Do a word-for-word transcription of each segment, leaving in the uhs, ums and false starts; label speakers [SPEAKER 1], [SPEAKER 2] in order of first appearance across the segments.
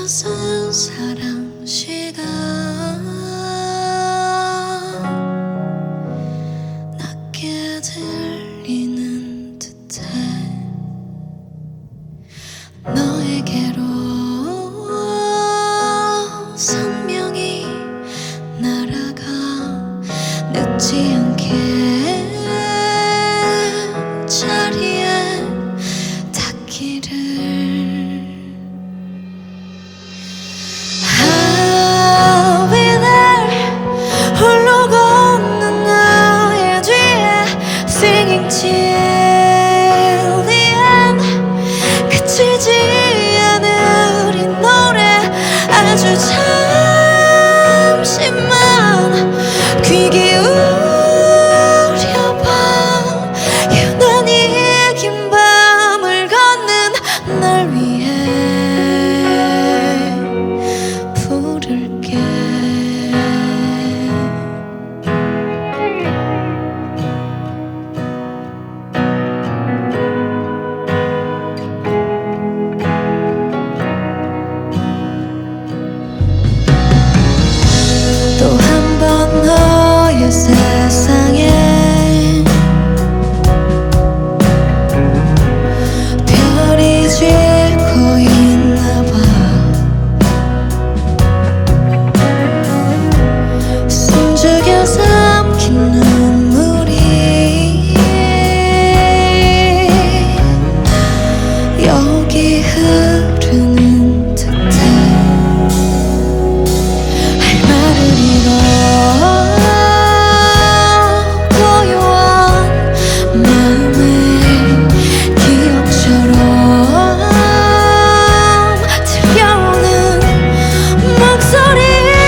[SPEAKER 1] 젖은 사랑 시간 낮게 들리는 듯해 너에게로 선명히 날아가 늦지 않게 자리에 닿기를. I'll be there 홀로 걷는 너의 뒤에 Singing till the end 그치지 않은 우리 노래 아주 잠시만 귀 기울여봐 유난히 긴 밤을 걷는 날 위해 부를게. 또 한 번 너의 세상에 별이 지고 있나 봐. 숨죽여 삼킨 눈물이 여기 흐르는 듯해. 할 말을 잃어 고요한 마음에 기억처럼 들려오는 목소리.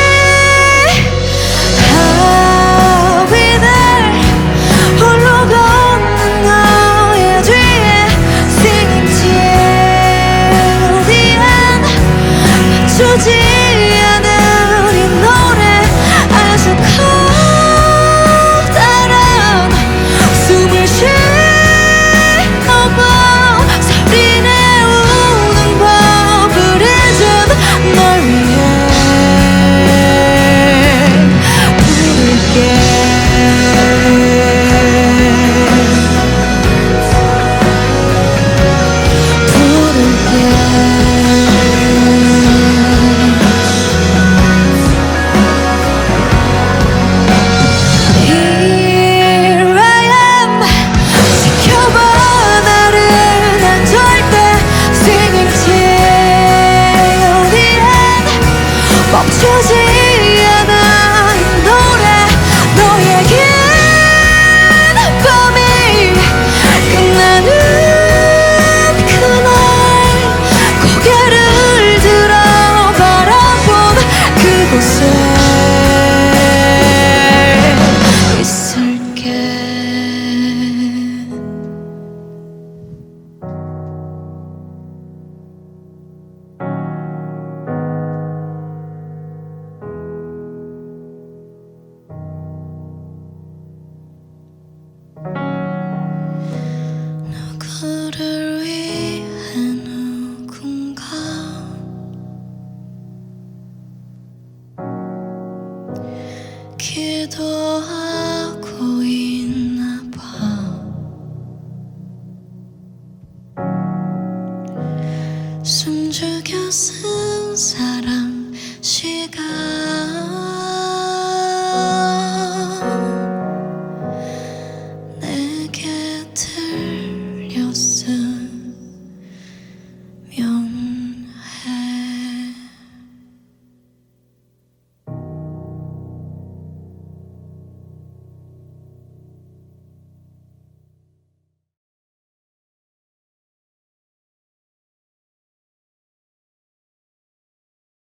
[SPEAKER 1] I'll be there 홀로 걷는 너의 뒤에 Singing till the end 맞추지